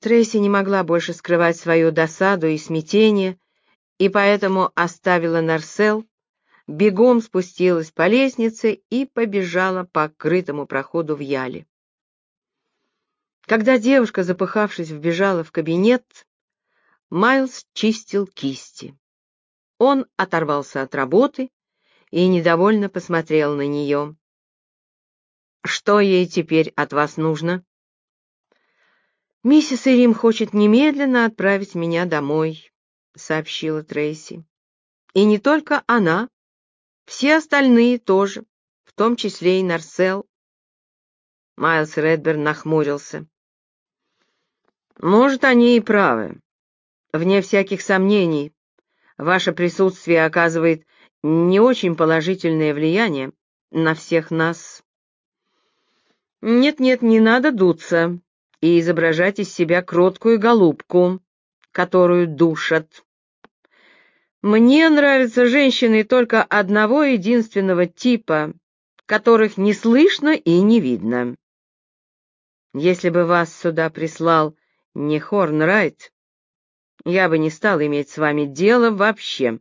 Трейси не могла больше скрывать свою досаду и смятение, и поэтому оставила Нарсел, бегом спустилась по лестнице и побежала по крытому проходу в яле. Когда девушка, запыхавшись, вбежала в кабинет, Майлз чистил кисти. Он оторвался от работы и недовольно посмотрел на нее. «Что ей теперь от вас нужно?» «Миссис Ирим хочет немедленно отправить меня домой», — сообщила Трейси. «И не только она, все остальные тоже, в том числе и Нарсел». Майлз Редберн нахмурился. «Может, они и правы. Вне всяких сомнений, ваше присутствие оказывает не очень положительное влияние на всех нас». «Нет-нет, не надо дуться и изображать из себя кроткую голубку, которую душат. Мне нравятся женщины только одного единственного типа, которых не слышно и не видно. Если бы вас сюда прислал не Хорнрайт, я бы не стал иметь с вами дело вообще».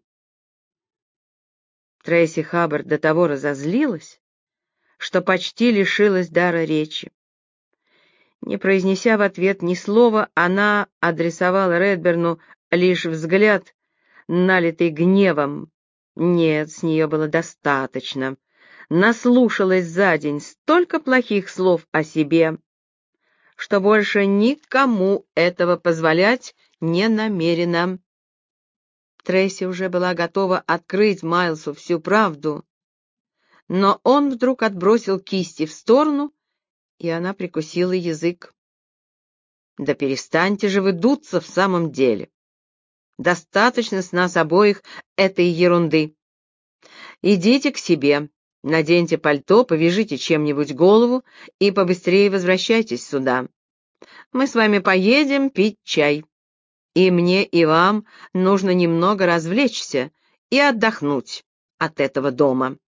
Трейси Хаббард до того разозлилась, что почти лишилась дара речи. Не произнеся в ответ ни слова, она адресовала Редберну лишь взгляд, налитый гневом. Нет, с нее было достаточно. Наслушалась за день столько плохих слов о себе, что больше никому этого позволять не намерена. Трейси уже была готова открыть Майлсу всю правду, но он вдруг отбросил кисти в сторону, и она прикусила язык. «Да перестаньте же вы дуться в самом деле. Достаточно с нас обоих этой ерунды. Идите к себе, наденьте пальто, повяжите чем-нибудь голову и побыстрее возвращайтесь сюда. Мы с вами поедем пить чай. И мне, и вам нужно немного развлечься и отдохнуть от этого дома».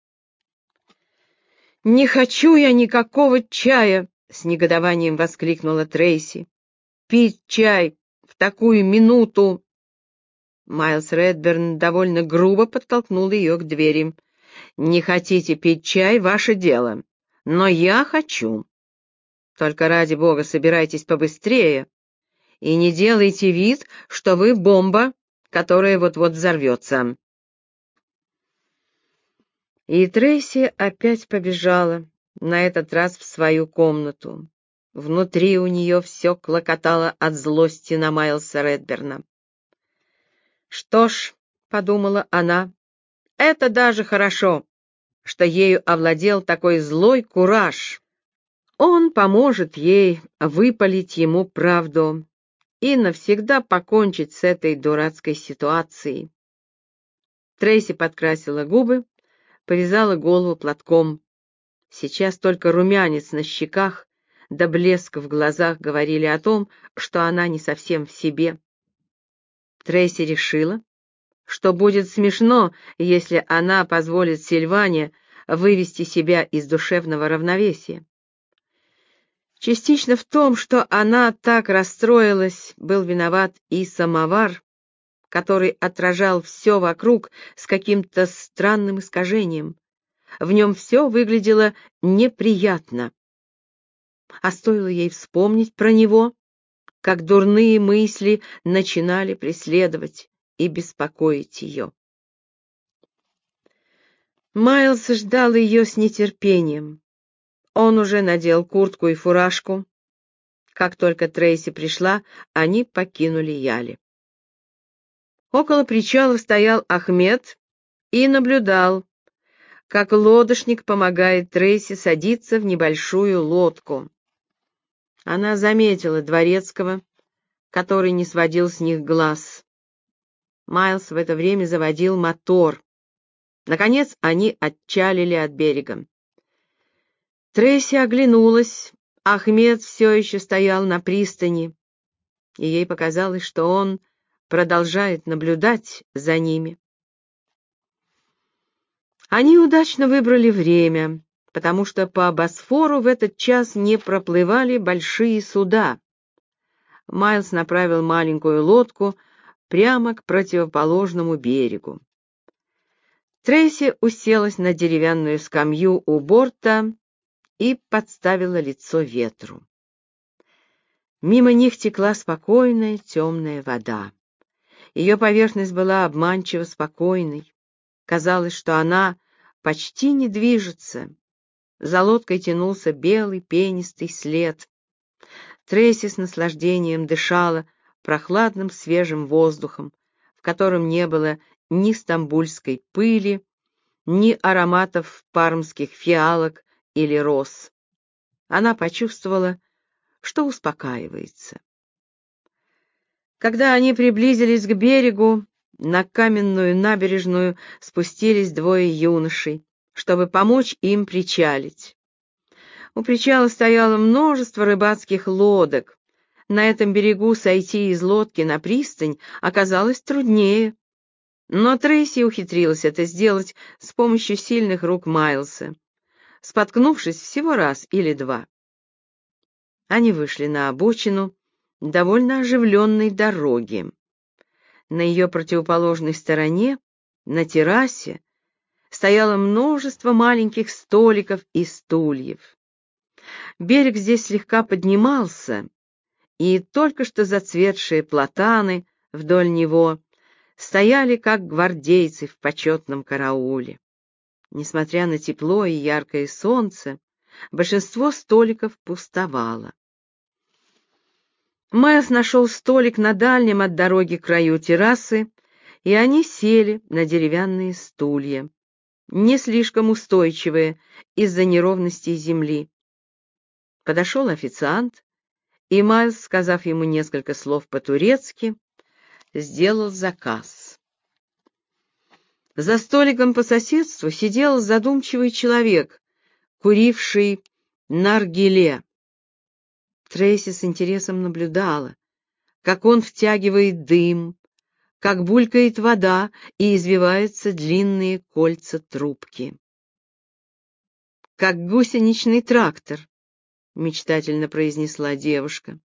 «Не хочу я никакого чая!» — с негодованием воскликнула Трейси. «Пить чай в такую минуту!» Майлз Редберн довольно грубо подтолкнул ее к двери. «Не хотите пить чай — ваше дело, но я хочу. Только ради бога собирайтесь побыстрее и не делайте вид, что вы бомба, которая вот-вот взорвется». И Трейси опять побежала, на этот раз в свою комнату. Внутри у нее все клокотало от злости на Майлса Редберна. «Что ж», — подумала она, — «это даже хорошо, что ею овладел такой злой кураж. Он поможет ей выпалить ему правду и навсегда покончить с этой дурацкой ситуацией». Трейси подкрасила губы, повязала голову платком. Сейчас только румянец на щеках да блеск в глазах говорили о том, что она не совсем в себе. Трейси решила, что будет смешно, если она позволит Сильване вывести себя из душевного равновесия. Частично в том, что она так расстроилась, был виноват и самовар, который отражал все вокруг с каким-то странным искажением. В нем все выглядело неприятно. А стоило ей вспомнить про него, как дурные мысли начинали преследовать и беспокоить ее. Майлз ждал ее с нетерпением. Он уже надел куртку и фуражку. Как только Трейси пришла, они покинули Яли. Около причала стоял Ахмед и наблюдал, как лодочник помогает Трейси садиться в небольшую лодку. Она заметила дворецкого, который не сводил с них глаз. Майлз в это время заводил мотор. Наконец они отчалили от берега. Трейси оглянулась. Ахмед все еще стоял на пристани, и ей показалось, что он продолжает наблюдать за ними. Они удачно выбрали время, потому что по Босфору в этот час не проплывали большие суда. Майлз направил маленькую лодку прямо к противоположному берегу. Трейси уселась на деревянную скамью у борта и подставила лицо ветру. Мимо них текла спокойная темная вода. Ее поверхность была обманчиво спокойной. Казалось, что она почти не движется. За лодкой тянулся белый пенистый след. Трейси с наслаждением дышала прохладным свежим воздухом, в котором не было ни стамбульской пыли, ни ароматов пармских фиалок или роз. Она почувствовала, что успокаивается. Когда они приблизились к берегу, на каменную набережную спустились двое юношей, чтобы помочь им причалить. У причала стояло множество рыбацких лодок. На этом берегу сойти из лодки на пристань оказалось труднее. Но Трейси ухитрилась это сделать с помощью сильных рук Майлса, споткнувшись всего раз или два. Они вышли на обочину довольно оживленной дороги. На ее противоположной стороне, на террасе, стояло множество маленьких столиков и стульев. Берег здесь слегка поднимался, и только что зацветшие платаны вдоль него стояли, как гвардейцы в почетном карауле. Несмотря на тепло и яркое солнце, большинство столиков пустовало. Майлз нашел столик на дальнем от дороги краю террасы, и они сели на деревянные стулья, не слишком устойчивые из-за неровностей земли. Подошел официант, и Майлз, сказав ему несколько слов по-турецки, сделал заказ. За столиком по соседству сидел задумчивый человек, куривший наргиле. Трейси с интересом наблюдала, как он втягивает дым, как булькает вода и извиваются длинные кольца трубки. «Как гусеничный трактор», — мечтательно произнесла девушка.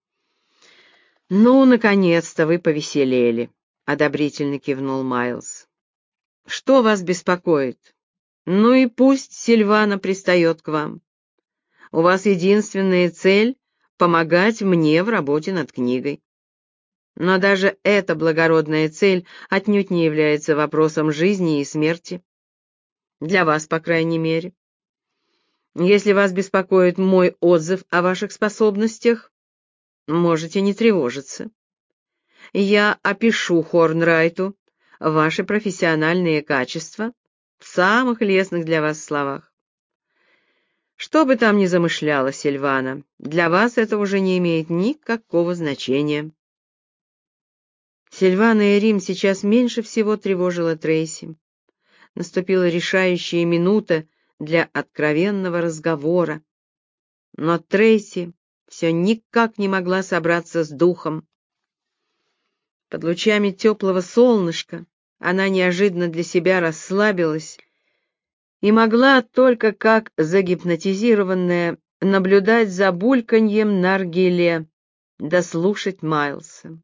«Ну, наконец-то вы повеселели», — одобрительно кивнул Майлз. «Что вас беспокоит? Ну и пусть Сильвана пристает к вам. У вас единственная цель — помогать мне в работе над книгой. Но даже эта благородная цель отнюдь не является вопросом жизни и смерти. Для вас, по крайней мере. Если вас беспокоит мой отзыв о ваших способностях, можете не тревожиться. Я опишу Хорнрайту ваши профессиональные качества в самых лестных для вас словах. Что бы там ни замышляла Сильвана, для вас это уже не имеет никакого значения. Сильвана и Рим сейчас меньше всего тревожила Трейси. Наступила решающая минута для откровенного разговора. Но Трейси все никак не могла собраться с духом. Под лучами теплого солнышка она неожиданно для себя расслабилась и могла только как загипнотизированная наблюдать за бульканьем наргиле, да слушать Майлса.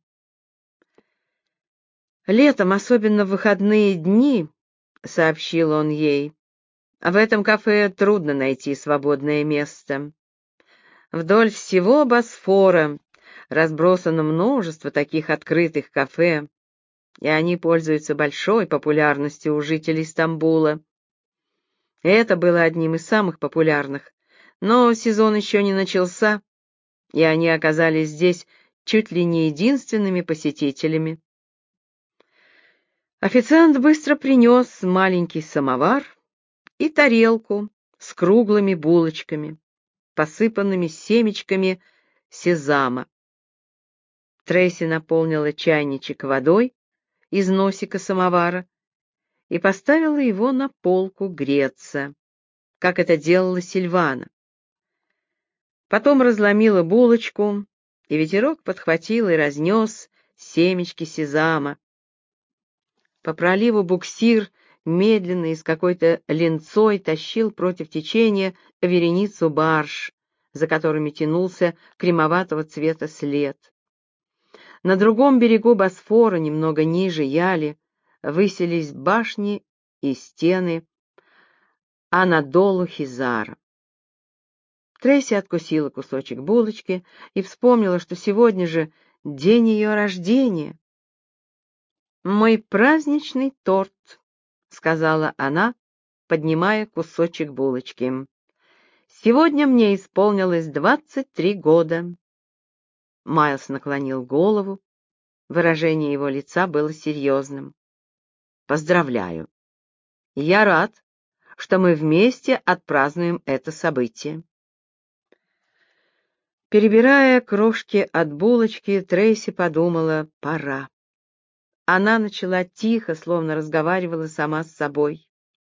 «Летом, особенно в выходные дни, — сообщил он ей, — в этом кафе трудно найти свободное место. Вдоль всего Босфора разбросано множество таких открытых кафе, и они пользуются большой популярностью у жителей Стамбула. Это было одним из самых популярных, но сезон еще не начался, и они оказались здесь чуть ли не единственными посетителями. Официант быстро принес маленький самовар и тарелку с круглыми булочками, посыпанными семечками сезама. Трейси наполнила чайничек водой из носика самовара и поставила его на полку греться, как это делала Сильвана. Потом разломила булочку, и ветерок подхватил и разнес семечки сезама. По проливу буксир медленно и с какой-то ленцой тащил против течения вереницу барж, за которыми тянулся кремоватого цвета след. На другом берегу Босфора, немного ниже Яли, высились башни и стены Анадолу Хизара. Трейси откусила кусочек булочки и вспомнила, что сегодня же день ее рождения. «Мой праздничный торт», — сказала она, поднимая кусочек булочки. «Сегодня мне исполнилось 23 года». Майлз наклонил голову. Выражение его лица было серьезным. «Поздравляю. Я рад, что мы вместе отпразднуем это событие». Перебирая крошки от булочки, Трейси подумала: пора. Она начала тихо, словно разговаривала сама с собой.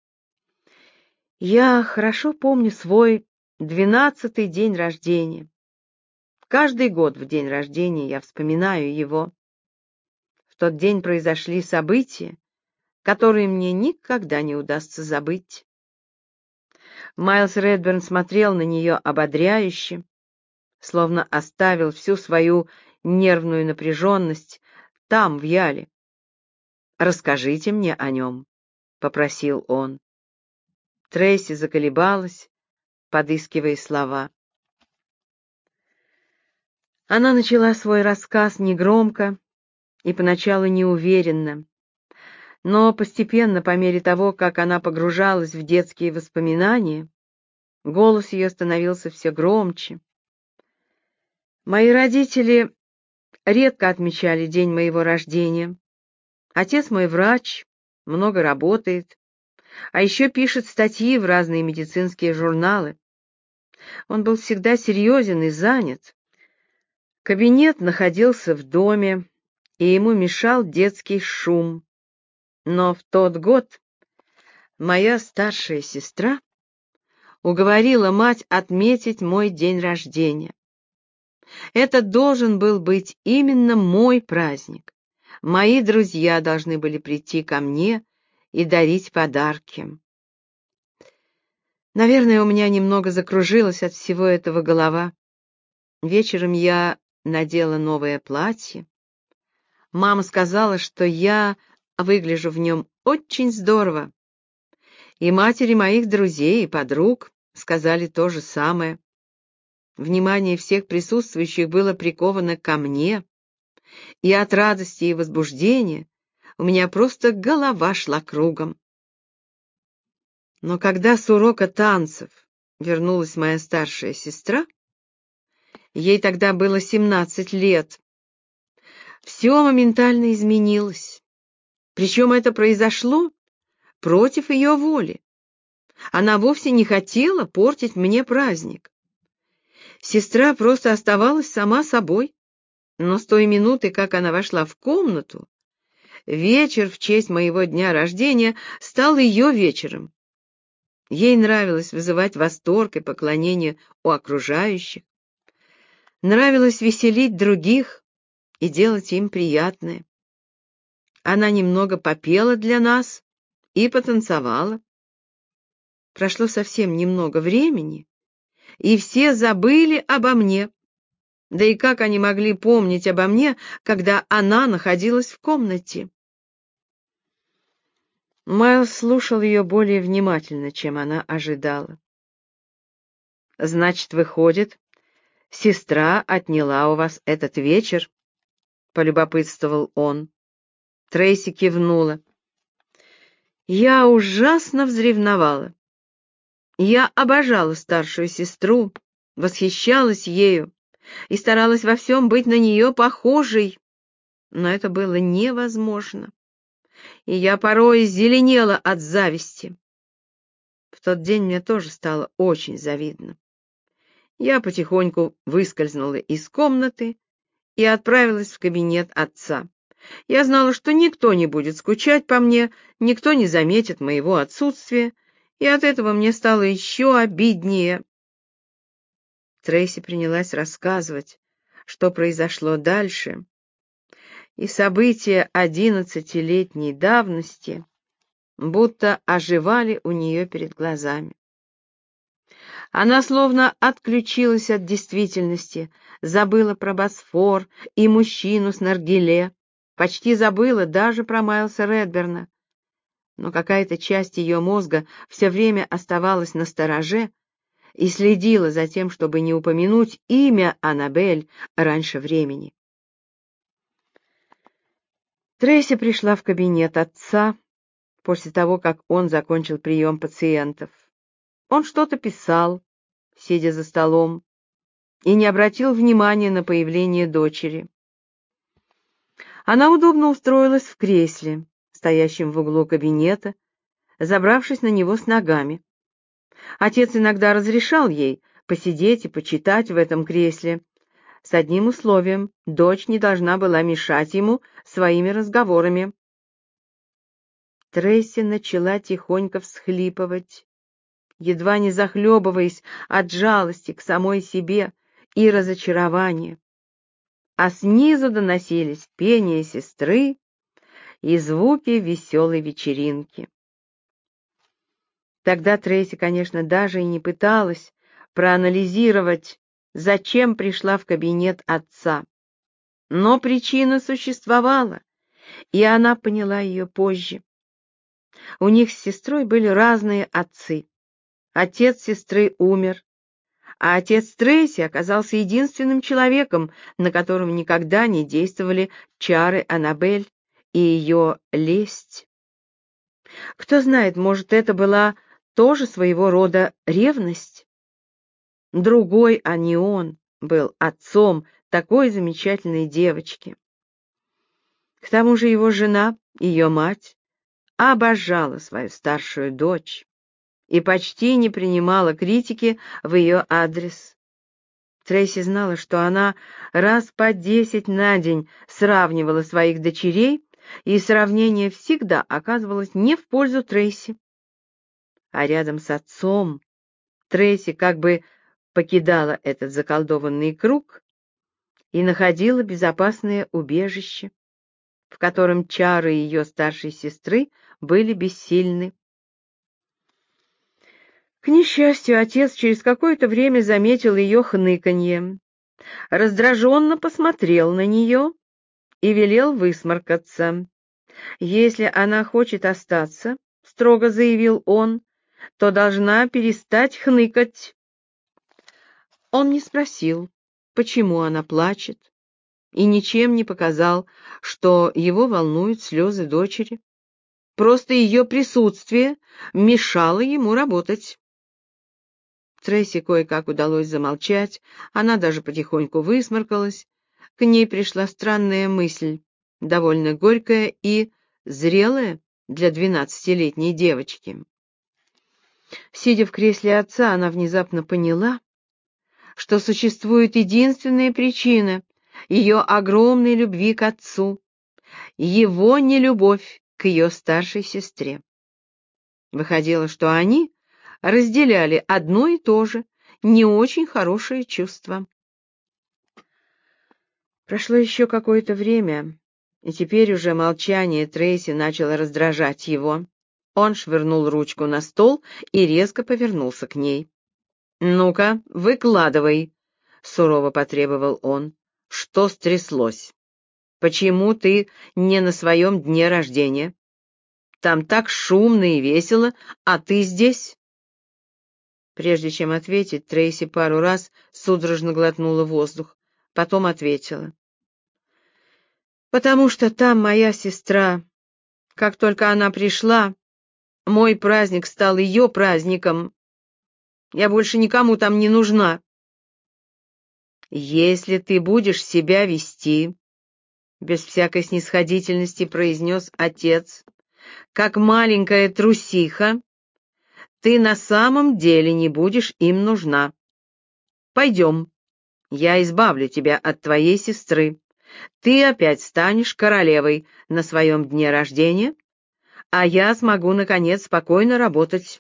«Я хорошо помню свой 12-й день рождения. Каждый год в день рождения я вспоминаю его. В тот день произошли события, которые мне никогда не удастся забыть». Майлз Редберн смотрел на нее ободряюще, словно оставил всю свою нервную напряженность там, в Яле. «Расскажите мне о нем», — попросил он. Трейси заколебалась, подыскивая слова. Она начала свой рассказ негромко и поначалу неуверенно, но постепенно, по мере того, как она погружалась в детские воспоминания, голос ее становился все громче. «Мои родители редко отмечали день моего рождения. Отец мой врач, много работает, а еще пишет статьи в разные медицинские журналы. Он был всегда серьезен и занят. Кабинет находился в доме, и ему мешал детский шум. Но в тот год моя старшая сестра уговорила мать отметить мой день рождения. Это должен был быть именно мой праздник. Мои друзья должны были прийти ко мне и дарить подарки. Наверное, у меня немного закружилась от всего этого голова. Вечером я надела новое платье. Мама сказала, что я выгляжу в нем очень здорово. И матери моих друзей и подруг сказали то же самое. Внимание всех присутствующих было приковано ко мне, и от радости и возбуждения у меня просто голова шла кругом. Но когда с урока танцев вернулась моя старшая сестра, ей тогда было 17 лет, все моментально изменилось. Причем это произошло против ее воли. Она вовсе не хотела портить мне праздник. Сестра просто оставалась сама собой, но с той минуты, как она вошла в комнату, вечер в честь моего дня рождения стал ее вечером. Ей нравилось вызывать восторг и поклонение у окружающих, нравилось веселить других и делать им приятное. Она немного попела для нас и потанцевала. Прошло совсем немного времени, и все забыли обо мне. Да и как они могли помнить обо мне, когда она находилась в комнате? Майлз слушал ее более внимательно, чем она ожидала. «Значит, выходит, сестра отняла у вас этот вечер?» — полюбопытствовал он. Трейси кивнула. «Я ужасно взревновала. Я обожала старшую сестру, восхищалась ею и старалась во всем быть на нее похожей, но это было невозможно, и я порой зеленела от зависти. В тот день мне тоже стало очень завидно. Я потихоньку выскользнула из комнаты и отправилась в кабинет отца. Я знала, что никто не будет скучать по мне, никто не заметит моего отсутствия, и от этого мне стало еще обиднее». Трейси принялась рассказывать, что произошло дальше, и события 11-летней давности будто оживали у нее перед глазами. Она словно отключилась от действительности, забыла про Босфор и мужчину с наргиле, почти забыла даже про Майлса Редберна. Но какая-то часть ее мозга все время оставалась настороже и следила за тем, чтобы не упомянуть имя Аннабель раньше времени. Трейси пришла в кабинет отца после того, как он закончил прием пациентов. Он что-то писал, сидя за столом, и не обратил внимания на появление дочери. Она удобно устроилась в кресле, стоящем в углу кабинета, забравшись на него с ногами. Отец иногда разрешал ей посидеть и почитать в этом кресле, с одним условием: дочь не должна была мешать ему своими разговорами. Трейси начала тихонько всхлипывать, едва не захлебываясь от жалости к самой себе и разочарования. А снизу доносились пение сестры и звуки веселой вечеринки. Тогда Трейси, конечно, даже и не пыталась проанализировать, зачем пришла в кабинет отца. Но причина существовала, и она поняла ее позже. У них с сестрой были разные отцы. Отец сестры умер, а отец Трейси оказался единственным человеком, на котором никогда не действовали чары Аннабель и ее лесть. Кто знает, может, это была тоже своего рода ревность? Другой, а не он, был отцом такой замечательной девочки. К тому же его жена, ее мать, обожала свою старшую дочь и почти не принимала критики в ее адрес. Трейси знала, что она раз по 10 на день сравнивала своих дочерей, и сравнение всегда оказывалось не в пользу Трейси. А рядом с отцом Трейси как бы покидала этот заколдованный круг и находила безопасное убежище, в котором чары ее старшей сестры были бессильны. К несчастью, отец через какое-то время заметил ее хныканье, раздраженно посмотрел на нее и велел высморкаться. «Если она хочет остаться, — строго заявил он, — то должна перестать хныкать». Он не спросил, почему она плачет, и ничем не показал, что его волнуют слезы дочери. Просто ее присутствие мешало ему работать. Трейси кое-как удалось замолчать, она даже потихоньку высморкалась. К ней пришла странная мысль, довольно горькая и зрелая для 12-летней девочки. Сидя в кресле отца, она внезапно поняла, что существует единственная причина ее огромной любви к отцу — его нелюбовь к ее старшей сестре. Выходило, что они разделяли одно и то же, не очень хорошее чувство. Прошло еще какое-то время, и теперь уже молчание Трейси начало раздражать его. Он швырнул ручку на стол и резко повернулся к ней. «Ну-ка, выкладывай», — сурово потребовал он. «Что стряслось? Почему ты не на своем дне рождения? Там так шумно и весело, а ты здесь?» Прежде чем ответить, Трейси пару раз судорожно глотнула воздух, потом ответила. «Потому что там моя сестра. Как только она пришла, мой праздник стал ее праздником. Я больше никому там не нужна». «Если ты будешь себя вести, — без всякой снисходительности произнес отец, — как маленькая трусиха, ты на самом деле не будешь им нужна. Пойдем, я избавлю тебя от твоей сестры. Ты опять станешь королевой на своем дне рождения, а я смогу, наконец, спокойно работать».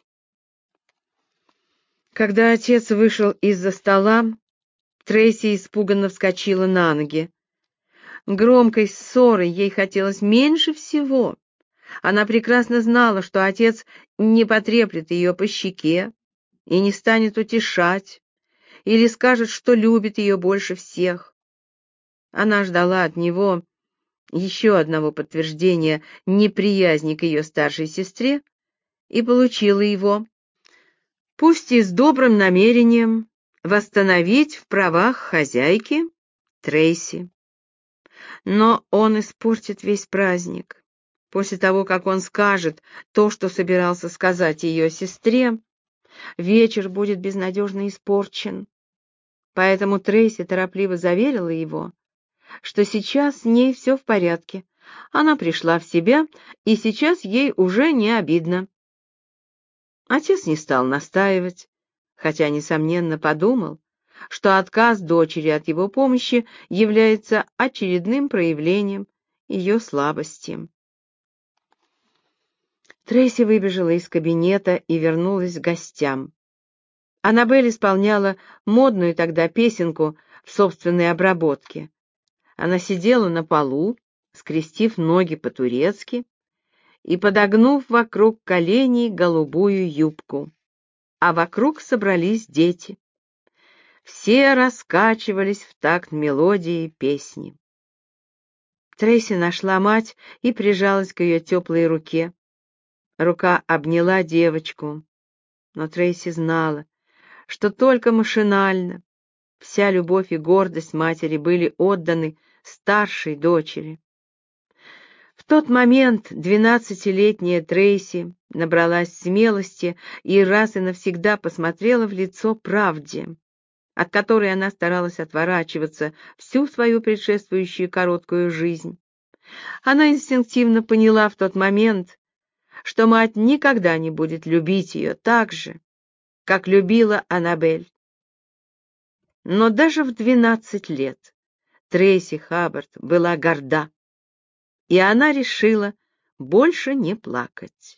Когда отец вышел из-за стола, Трейси испуганно вскочила на ноги. Громкой ссоры ей хотелось меньше всего. Она прекрасно знала, что отец не потреплет ее по щеке, и не станет утешать, или скажет, что любит ее больше всех. Она ждала от него еще одного подтверждения неприязни к ее старшей сестре и получила его, пусть и с добрым намерением восстановить в правах хозяйки Трейси. Но он испортит весь праздник. После того, как он скажет то, что собирался сказать ее сестре, вечер будет безнадежно испорчен. Поэтому Трейси торопливо заверила его, что сейчас с ней все в порядке. Она пришла в себя, и сейчас ей уже не обидно. Отец не стал настаивать, хотя, несомненно, подумал, что отказ дочери от его помощи является очередным проявлением ее слабости. Трейси выбежала из кабинета и вернулась к гостям. Аннабель исполняла модную тогда песенку в собственной обработке. Она сидела на полу, скрестив ноги по-турецки и подогнув вокруг коленей голубую юбку. А вокруг собрались дети. Все раскачивались в такт мелодии песни. Трейси нашла мать и прижалась к ее теплой руке. Рука обняла девочку, но Трейси знала, что только машинально. Вся любовь и гордость матери были отданы старшей дочери. В тот момент 12-летняя Трейси набралась смелости и раз и навсегда посмотрела в лицо правде, от которой она старалась отворачиваться всю свою предшествующую короткую жизнь. Она инстинктивно поняла в тот момент, что мать никогда не будет любить ее так же, как любила Аннабель. Но даже в 12 лет Трейси Хаббард была горда, и она решила больше не плакать.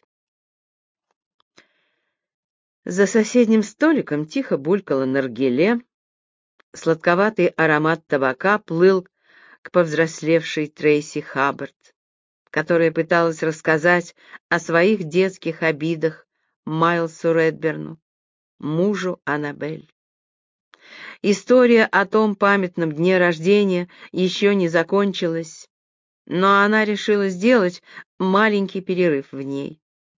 За соседним столиком тихо булькало наргиле, сладковатый аромат табака плыл к повзрослевшей Трейси Хаббард, которая пыталась рассказать о своих детских обидах Майлсу Редберну, мужу Аннабель. История о том памятном дне рождения еще не закончилась, но она решила сделать маленький перерыв в ней.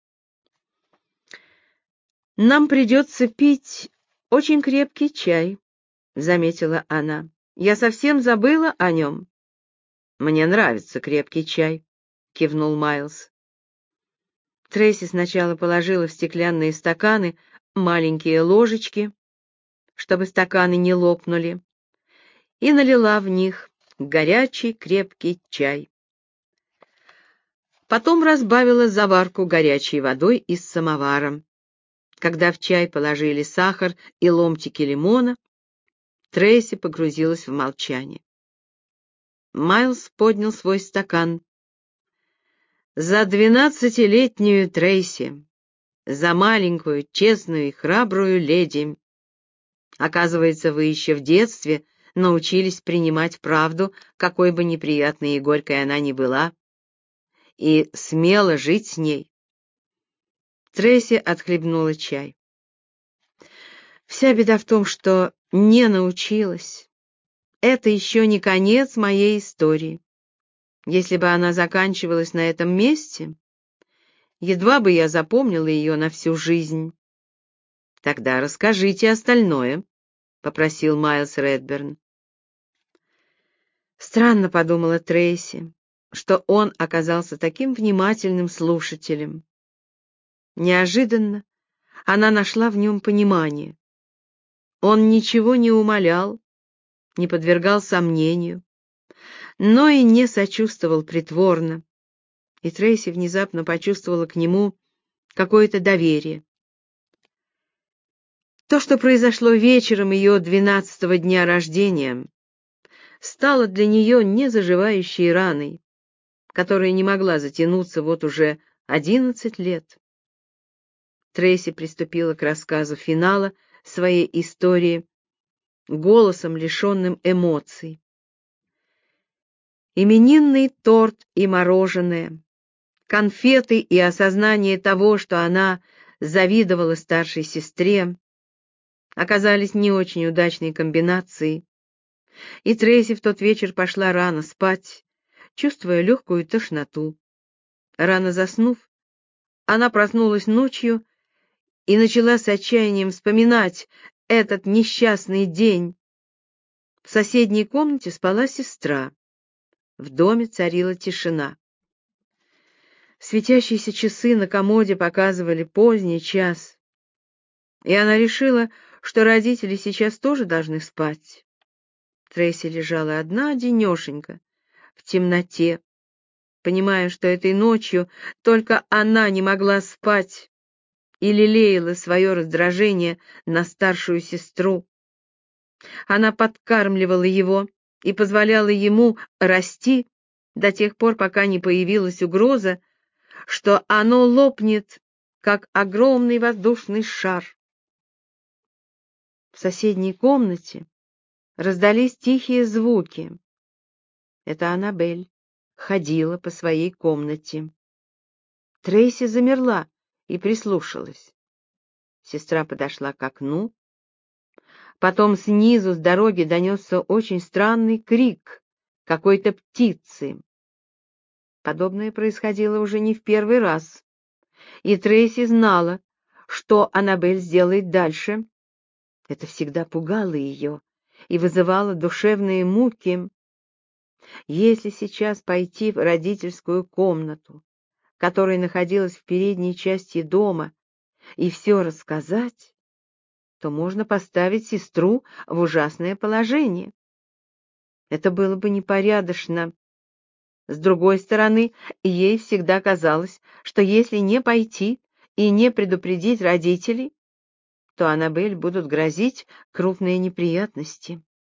«Нам придется пить очень крепкий чай», — заметила она. «Я совсем забыла о нем». «Мне нравится крепкий чай», — кивнул Майлз. Трейси сначала положила в стеклянные стаканы маленькие ложечки, чтобы стаканы не лопнули, и налила в них горячий крепкий чай. Потом разбавила заварку горячей водой из самовара. Когда в чай положили сахар и ломтики лимона, Трейси погрузилась в молчание. Майлз поднял свой стакан. «За 12-летнюю Трейси, за маленькую, честную и храбрую леди. Оказывается, вы еще в детстве научились принимать правду, какой бы неприятной и горькой она ни была, и смело жить с ней». Трейси отхлебнула чай. «Вся беда в том, что не научилась. Это еще не конец моей истории. Если бы она заканчивалась на этом месте, едва бы я запомнила ее на всю жизнь». «Тогда расскажите остальное», — попросил Майлз Редберн. Странно, подумала Трейси, что он оказался таким внимательным слушателем. Неожиданно она нашла в нем понимание. Он ничего не умалял, не подвергал сомнению, но и не сочувствовал притворно, и Трейси внезапно почувствовала к нему какое-то доверие. То, что произошло вечером ее 12-го дня рождения, стало для нее незаживающей раной, которая не могла затянуться вот уже 11 лет. Трейси приступила к рассказу финала своей истории голосом, лишенным эмоций. Именинный торт и мороженое, конфеты и осознание того, что она завидовала старшей сестре, оказались не очень удачной комбинацией, и Трейси в тот вечер пошла рано спать, чувствуя легкую тошноту. Рано заснув, она проснулась ночью и начала с отчаянием вспоминать этот несчастный день. В соседней комнате спала сестра. В доме царила тишина. Светящиеся часы на комоде показывали поздний час, и она решила, что родители сейчас тоже должны спать. Трейси лежала одна одинешенька в темноте, понимая, что этой ночью только она не могла спать, и лелеяла свое раздражение на старшую сестру. Она подкармливала его и позволяла ему расти до тех пор, пока не появилась угроза, что оно лопнет, как огромный воздушный шар. В соседней комнате раздались тихие звуки. Это Аннабель ходила по своей комнате. Трейси замерла и прислушалась. Сестра подошла к окну. Потом снизу с дороги донесся очень странный крик какой-то птицы. Подобное происходило уже не в первый раз, и Трейси знала, что Аннабель сделает дальше. Это всегда пугало ее и вызывало душевные муки. Если сейчас пойти в родительскую комнату, которая находилась в передней части дома, и все рассказать, то можно поставить сестру в ужасное положение. Это было бы непорядочно. С другой стороны, ей всегда казалось, что если не пойти и не предупредить родителей, то Аннабель будут грозить крупные неприятности.